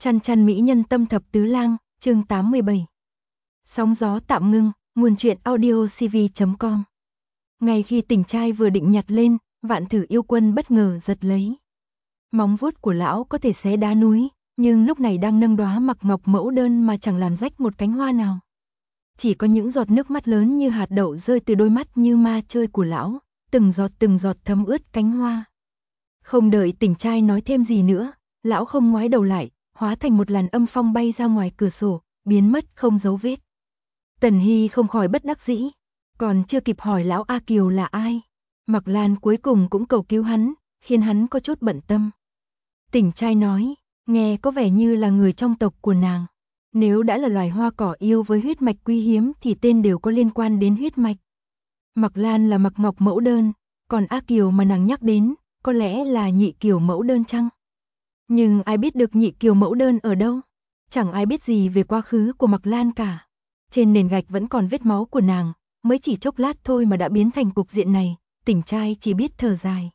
Chăn chăn mỹ nhân tâm thập tứ lang, chương 87. Sóng gió tạm ngưng, nguồn truyện audio cv.com. Ngay khi tỉnh trai vừa định nhặt lên, Vạn Thử Yêu Quân bất ngờ giật lấy. Móng vuốt của lão có thể xé đá núi, nhưng lúc này đang nâng đóa mặc ngọc mẫu đơn mà chẳng làm rách một cánh hoa nào. Chỉ có những giọt nước mắt lớn như hạt đậu rơi từ đôi mắt như ma chơi của lão, từng giọt thấm ướt cánh hoa. Không đợi tỉnh trai nói thêm gì nữa, lão không ngoái đầu lại, hóa thành một làn âm phong bay ra ngoài cửa sổ, biến mất không dấu vết. Tần Hy không khỏi bất đắc dĩ, còn chưa kịp hỏi lão A Kiều là ai, Mặc Lan cuối cùng cũng cầu cứu hắn, khiến hắn có chút bận tâm. Tỉnh trai nói, nghe có vẻ như là người trong tộc của nàng. Nếu đã là loài hoa cỏ yêu với huyết mạch quý hiếm thì tên đều có liên quan đến huyết mạch. Mặc Lan là Mặc Ngọc mẫu đơn, còn A Kiều mà nàng nhắc đến, có lẽ là Nhị Kiều mẫu đơn chăng? Nhưng ai biết được Nhị Kiều mẫu đơn ở đâu? Chẳng ai biết gì về quá khứ của Mặc Lan cả. Trên nền gạch vẫn còn vết máu của nàng, mới chỉ chốc lát thôi mà đã biến thành cục diện này, tỉnh trai chỉ biết thở dài.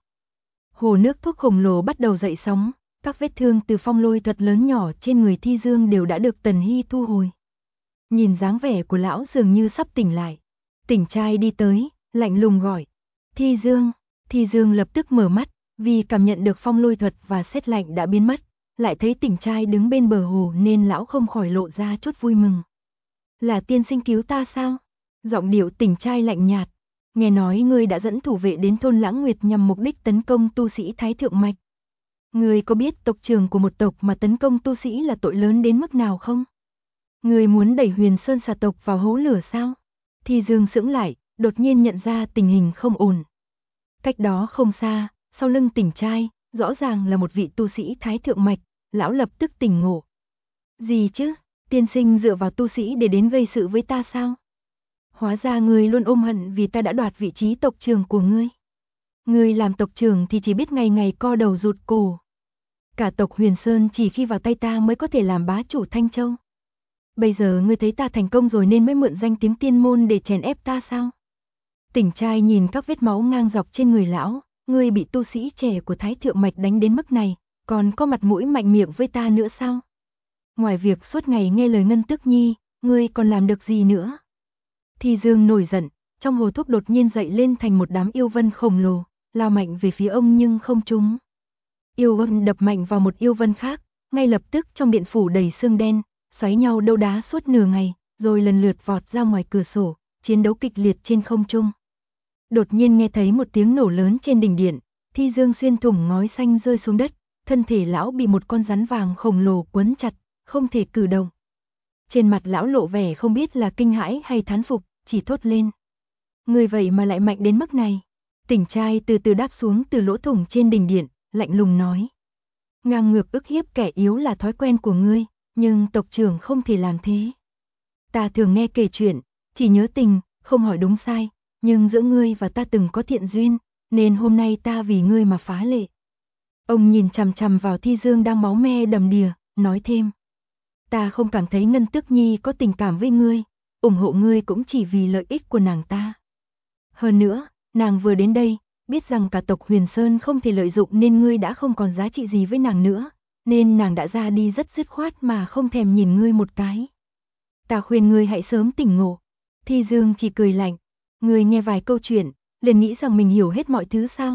Hồ nước thuốc khổng lồ bắt đầu dậy sóng, các vết thương từ phong lôi thuật lớn nhỏ trên người Thi Dương đều đã được Tần Hy thu hồi. Nhìn dáng vẻ của lão dường như sắp tỉnh lại. Tỉnh trai đi tới, lạnh lùng gọi. Thi Dương. Thi Dương lập tức mở mắt, vì cảm nhận được phong lôi thuật và sét lạnh đã biến mất, lại thấy tỉnh trai đứng bên bờ hồ nên lão không khỏi lộ ra chút vui mừng. Là tiên sinh cứu ta sao? Giọng điệu tỉnh trai lạnh nhạt. Nghe nói ngươi đã dẫn thủ vệ đến thôn Lãng Nguyệt nhằm mục đích tấn công tu sĩ Thái Thượng Mạch. Ngươi có biết tộc trưởng của một tộc mà tấn công tu sĩ là tội lớn đến mức nào không? Ngươi muốn đẩy Huyền Sơn xà tộc vào hố lửa sao? Thi Dương sững lại, đột nhiên nhận ra tình hình không ổn. Cách đó không xa, sau lưng tỉnh trai, rõ ràng là một vị tu sĩ Thái Thượng Mạch, lão lập tức tỉnh ngộ. Gì chứ, tiên sinh dựa vào tu sĩ để đến gây sự với ta sao? Hóa ra ngươi luôn ôm hận vì ta đã đoạt vị trí tộc trưởng của ngươi. Ngươi làm tộc trưởng thì chỉ biết ngày ngày co đầu rụt cổ. Cả tộc Huyền Sơn chỉ khi vào tay ta mới có thể làm bá chủ Thanh Châu. Bây giờ ngươi thấy ta thành công rồi nên mới mượn danh tiếng tiên môn để chèn ép ta sao? Tỉnh trai nhìn các vết máu ngang dọc trên người lão, ngươi bị tu sĩ trẻ của Thái Thượng Mạch đánh đến mức này, còn có mặt mũi mạnh miệng với ta nữa sao? Ngoài việc suốt ngày nghe lời Ngân Tước Nhi, ngươi còn làm được gì nữa? Thi Dương nổi giận, trong hồ thuốc đột nhiên dậy lên thành một đám yêu vân khổng lồ, lao mạnh về phía ông nhưng không trúng. Yêu vân đập mạnh vào một yêu vân khác, ngay lập tức trong điện phủ đầy sương đen, xoáy nhau đấu đá suốt nửa ngày, rồi lần lượt vọt ra ngoài cửa sổ, chiến đấu kịch liệt trên không trung. Đột nhiên nghe thấy một tiếng nổ lớn trên đỉnh điện, Thi Dương xuyên thủng ngói xanh rơi xuống đất, thân thể lão bị một con rắn vàng khổng lồ quấn chặt, không thể cử động. Trên mặt lão lộ vẻ không biết là kinh hãi hay thán phục, chỉ thốt lên. Người vậy mà lại mạnh đến mức này. Tỉnh trai từ từ đáp xuống từ lỗ thủng trên đỉnh điện, lạnh lùng nói. Ngang ngược ức hiếp kẻ yếu là thói quen của ngươi, nhưng tộc trưởng không thể làm thế. Ta thường nghe kể chuyện, chỉ nhớ tình, không hỏi đúng sai, nhưng giữa ngươi và ta từng có thiện duyên, nên hôm nay ta vì ngươi mà phá lệ. Ông nhìn chằm chằm vào Thi Dương đang máu me đầm đìa, nói thêm. Ta không cảm thấy Ngân Tước Nhi có tình cảm với ngươi, ủng hộ ngươi cũng chỉ vì lợi ích của nàng ta. Hơn nữa, nàng vừa đến đây, biết rằng cả tộc Huyền Sơn không thể lợi dụng nên ngươi đã không còn giá trị gì với nàng nữa, nên nàng đã ra đi rất dứt khoát mà không thèm nhìn ngươi một cái. Ta khuyên ngươi hãy sớm tỉnh ngộ. Thi Dương chỉ cười lạnh, ngươi nghe vài câu chuyện, liền nghĩ rằng mình hiểu hết mọi thứ sao?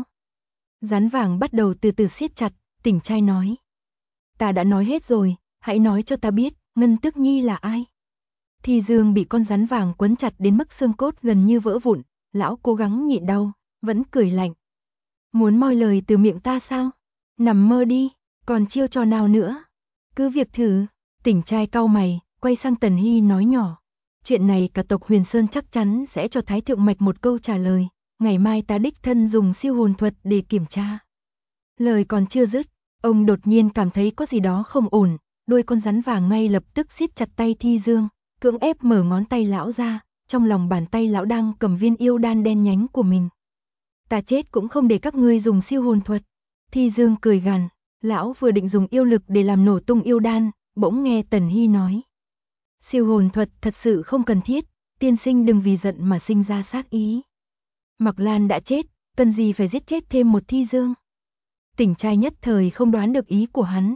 Rắn vàng bắt đầu từ từ siết chặt, tỉnh trai nói. Ta đã nói hết rồi, hãy nói cho ta biết, Ngân Tước Nhi là ai? Thi Dương bị con rắn vàng quấn chặt đến mức xương cốt gần như vỡ vụn, lão cố gắng nhịn đau, vẫn cười lạnh. Muốn moi lời từ miệng ta sao? Nằm mơ đi, còn chiêu trò nào nữa? Cứ việc thử. Tỉnh trai cau mày, quay sang Tần Hy nói nhỏ. Chuyện này cả tộc Huyền Sơn chắc chắn sẽ cho Thái Thượng Mạch một câu trả lời, ngày mai ta đích thân dùng siêu hồn thuật để kiểm tra. Lời còn chưa dứt, ông đột nhiên cảm thấy có gì đó không ổn, đuôi con rắn vàng ngay lập tức siết chặt tay Thi Dương, cưỡng ép mở ngón tay lão ra, trong lòng bàn tay lão đang cầm viên yêu đan đen nhánh của mình. Ta chết cũng không để các ngươi dùng siêu hồn thuật. Thi Dương cười gằn, lão vừa định dùng yêu lực để làm nổ tung yêu đan, bỗng nghe Tần Hy nói. Siêu hồn thuật thật sự không cần thiết, tiên sinh đừng vì giận mà sinh ra sát ý. Mặc Lan đã chết, cần gì phải giết chết thêm một Thi Dương. Tỉnh trai nhất thời không đoán được ý của hắn.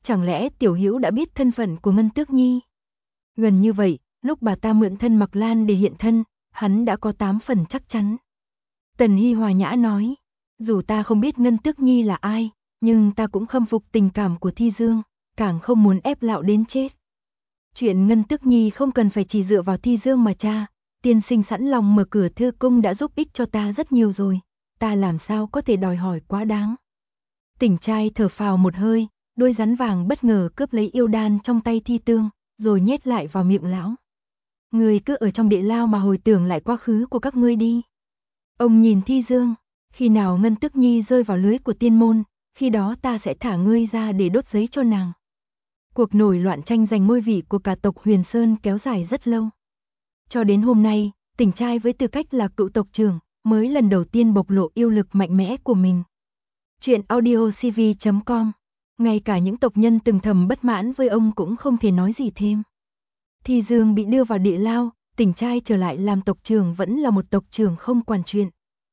Chẳng lẽ Tiểu Hữu đã biết thân phận của Ngân Tước Nhi? Gần như vậy, lúc bà ta mượn thân Mặc Lan để hiện thân, hắn đã có 8 phần chắc chắn. Tần Hy hòa nhã nói, dù ta không biết Ngân Tước Nhi là ai, nhưng ta cũng khâm phục tình cảm của Thi Dương, càng không muốn ép Lão đến chết. Chuyện Ngân Tước Nhi không cần phải chỉ dựa vào Thi Dương mà cha, tiên sinh sẵn lòng mở cửa thư cung đã giúp ích cho ta rất nhiều rồi, ta làm sao có thể đòi hỏi quá đáng. Tỉnh trai thở phào một hơi, đôi rắn vàng bất ngờ cướp lấy yêu đan trong tay Thi Tương, rồi nhét lại vào miệng lão. Ngươi cứ ở trong địa lao mà hồi tưởng lại quá khứ của các ngươi đi. Ông nhìn Thi Dương, khi nào Ngân Tước Nhi rơi vào lưới của tiên môn, khi đó ta sẽ thả ngươi ra để đốt giấy cho nàng. Cuộc nổi loạn tranh giành ngôi vị của cả tộc Huyền Sơn kéo dài rất lâu. Cho đến hôm nay, Tỉnh trai với tư cách là cựu tộc trưởng, mới lần đầu tiên bộc lộ yêu lực mạnh mẽ của mình. Chuyện audiocv.com. Ngay cả những tộc nhân từng thầm bất mãn với ông cũng không thể nói gì thêm. Thi Dương bị đưa vào địa lao, Tỉnh trai trở lại làm tộc trưởng vẫn là một tộc trưởng không quản chuyện.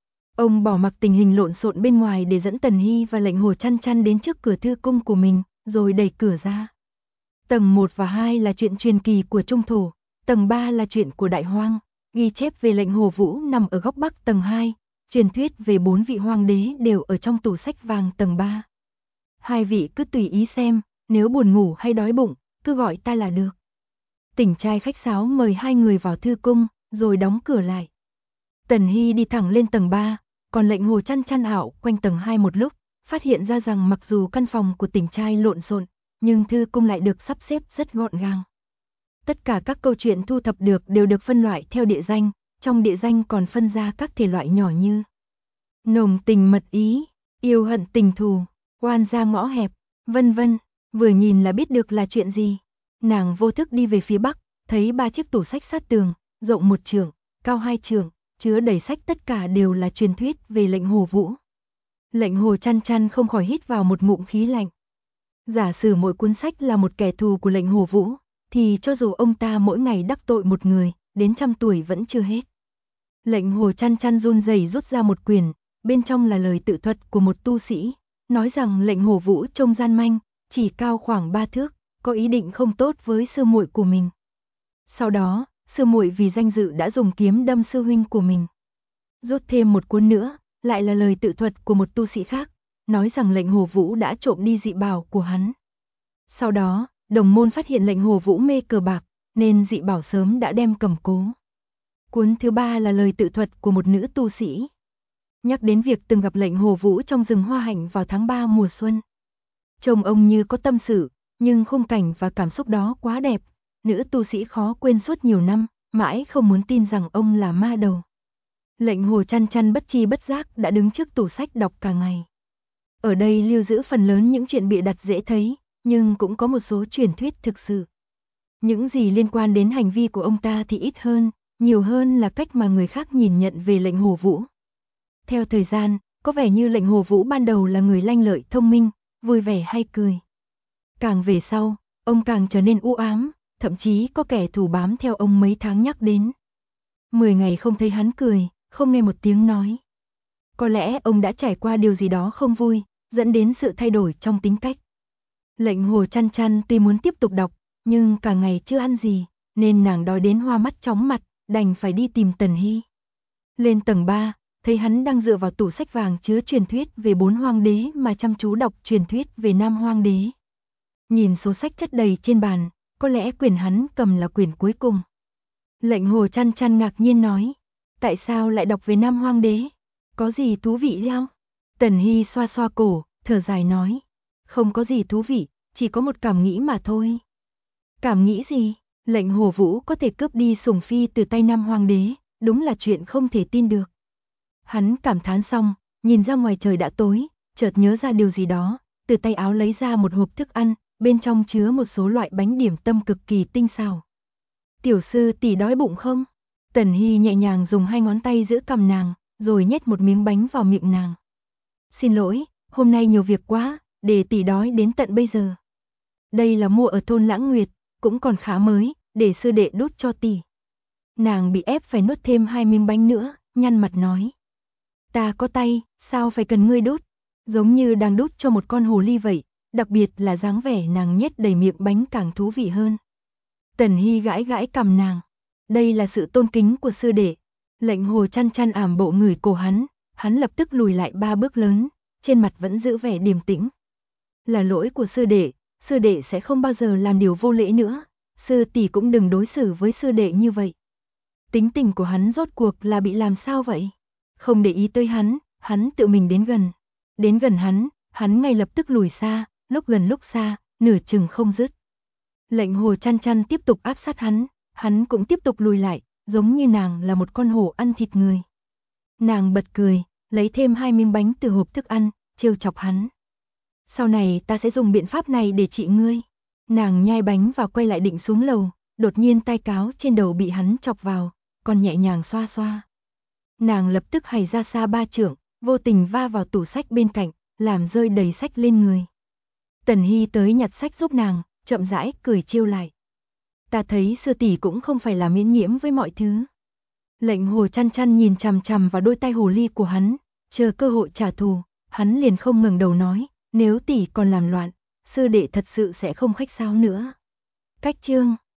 Ông bỏ mặc tình hình lộn xộn bên ngoài để dẫn Tần Hy và Lệnh Hồ Chăn Chăn đến trước cửa thư cung của mình, rồi đẩy cửa ra. Tầng 1 và 2 là chuyện truyền kỳ của Trung Thổ, tầng 3 là chuyện của Đại Hoang, ghi chép về Lệnh Hồ Vũ nằm ở góc bắc tầng 2, truyền thuyết về 4 vị hoàng đế đều ở trong tủ sách vàng tầng 3. Hai vị cứ tùy ý xem, nếu buồn ngủ hay đói bụng, cứ gọi ta là được. Tỉnh trai khách sáo mời hai người vào thư cung, rồi đóng cửa lại. Tần Hy đi thẳng lên tầng 3, còn Lệnh Hồ Chăn Chăn ảo quanh tầng 2 một lúc, phát hiện ra rằng mặc dù căn phòng của Tỉnh trai lộn xộn, nhưng thư cung lại được sắp xếp rất gọn gàng. Tất cả các câu chuyện thu thập được đều được phân loại theo địa danh, trong địa danh còn phân ra các thể loại nhỏ như nồng tình mật ý, yêu hận tình thù, oan gia ngõ hẹp, vân vân, vừa nhìn là biết được là chuyện gì. Nàng vô thức đi về phía bắc, thấy 3 chiếc tủ sách sát tường, rộng 1 trượng, cao 2 trượng, chứa đầy sách tất cả đều là truyền thuyết về Lệnh Hồ Vũ. Lệnh Hồ Chăn Chăn không khỏi hít vào một ngụm khí lạnh. Giả sử mỗi cuốn sách là một kẻ thù của Lệnh Hồ Vũ, thì cho dù ông ta mỗi ngày đắc tội một người, đến 100 tuổi vẫn chưa hết. Lệnh Hồ Chăn Chăn run rẩy rút ra một quyển, bên trong là lời tự thuật của một tu sĩ, nói rằng Lệnh Hồ Vũ trông gian manh, chỉ cao khoảng 3 thước, có ý định không tốt với sư muội của mình. Sau đó, sư muội vì danh dự đã dùng kiếm đâm sư huynh của mình. Rút thêm một cuốn nữa, lại là lời tự thuật của một tu sĩ khác, nói rằng Lệnh Hồ Vũ đã trộm đi dị bảo của hắn. Sau đó, đồng môn phát hiện Lệnh Hồ Vũ mê cờ bạc, nên dị bảo sớm đã đem cầm cố. Cuốn thứ 3 là lời tự thuật của một nữ tu sĩ, nhắc đến việc từng gặp Lệnh Hồ Vũ trong rừng hoa hạnh vào tháng 3 mùa xuân. Trông ông như có tâm sự, nhưng khung cảnh và cảm xúc đó quá đẹp, nữ tu sĩ khó quên suốt nhiều năm, mãi không muốn tin rằng ông là ma đầu. Lệnh Hồ Chăn Chăn bất tri bất giác đã đứng trước tủ sách đọc cả ngày. Ở đây lưu giữ phần lớn những chuyện bịa đặt dễ thấy, nhưng cũng có một số truyền thuyết thực sự. Những gì liên quan đến hành vi của ông ta thì ít hơn, nhiều hơn là cách mà người khác nhìn nhận về Lệnh Hồ Vũ. Theo thời gian, có vẻ như Lệnh Hồ Vũ ban đầu là người lanh lợi thông minh, vui vẻ hay cười. Càng về sau, ông càng trở nên u ám, thậm chí có kẻ thù bám theo ông mấy tháng nhắc đến. 10 ngày không thấy hắn cười, không nghe một tiếng nói. Có lẽ ông đã trải qua điều gì đó không vui, dẫn đến sự thay đổi trong tính cách. Lệnh Hồ Chăn Chăn tuy muốn tiếp tục đọc, nhưng cả ngày chưa ăn gì, nên nàng đói đến hoa mắt chóng mặt, đành phải đi tìm Tần Hy. Lên tầng 3, thấy hắn đang dựa vào tủ sách vàng chứa truyền thuyết về 4 hoàng đế mà chăm chú đọc truyền thuyết về 5 hoàng đế. Nhìn số sách chất đầy trên bàn, có lẽ quyển hắn cầm là quyển cuối cùng. Lệnh Hồ Chăn Chăn ngạc nhiên nói, tại sao lại đọc về 5 hoàng đế? Có gì thú vị đâu? Tần Hy xoa xoa cổ, thở dài nói, không có gì thú vị, chỉ có một cảm nghĩ mà thôi. Cảm nghĩ gì? Lệnh Hồ Vũ có thể cướp đi sủng phi từ tay 5 hoàng đế, đúng là chuyện không thể tin được. Hắn cảm thán xong, nhìn ra ngoài trời đã tối, chợt nhớ ra điều gì đó, từ tay áo lấy ra một hộp thức ăn, bên trong chứa một số loại bánh điểm tâm cực kỳ tinh xảo. Tiểu sư tỷ đói bụng không? Tần Hy nhẹ nhàng dùng 2 ngón tay giữ cằm nàng, rồi nhét một miếng bánh vào miệng nàng. Xin lỗi, hôm nay nhiều việc quá, để tỷ đói đến tận bây giờ. Đây là mua ở thôn Lãng Nguyệt, cũng còn khá mới, để sư đệ đút cho tỷ. Nàng bị ép phải nuốt thêm 2 miếng bánh nữa, nhăn mặt nói. Ta có tay, sao phải cần ngươi đút? Giống như đang đút cho một con hồ ly vậy, đặc biệt là dáng vẻ nàng nhét đầy miệng bánh càng thú vị hơn. Tần Hy gãi gãi cằm nàng. Đây là sự tôn kính của sư đệ. Lệnh Hồ chăn chăn ảm bộ người cổ hắn lập tức lùi lại 3 bước lớn, trên mặt vẫn giữ vẻ điềm tĩnh. Là lỗi của sư đệ sẽ không bao giờ làm điều vô lễ nữa, sư tỷ cũng đừng đối xử với sư đệ như vậy. Tính tình của hắn rốt cuộc là bị làm sao vậy? Không để ý tới hắn tự mình đến gần. Đến gần hắn ngay lập tức lùi xa, lúc gần lúc xa, nửa chừng không dứt. Lệnh Hồ chăn chăn tiếp tục áp sát hắn cũng tiếp tục lùi lại, giống như nàng là một con hổ ăn thịt người. Nàng bật cười, lấy thêm 2 miếng bánh từ hộp thức ăn, trêu chọc hắn. Sau này ta sẽ dùng biện pháp này để trị ngươi. Nàng nhai bánh và quay lại định xuống lầu, đột nhiên tai cáo trên đầu bị hắn chọc vào, còn nhẹ nhàng xoa xoa. Nàng lập tức hầy ra xa 3 trượng, vô tình va vào tủ sách bên cạnh, làm rơi đầy sách lên người. Tần Hy tới nhặt sách giúp nàng, chậm rãi cười trêu lại. Ta thấy sư tỷ cũng không phải là miễn nhiễm với mọi thứ. Lệnh Hồ chăn chăn nhìn chằm chằm vào đôi tai hồ ly của hắn, chờ cơ hội trả thù, hắn liền không ngừng đầu nói, nếu tỷ còn làm loạn, sư đệ thật sự sẽ không khách sáo nữa. Cách chương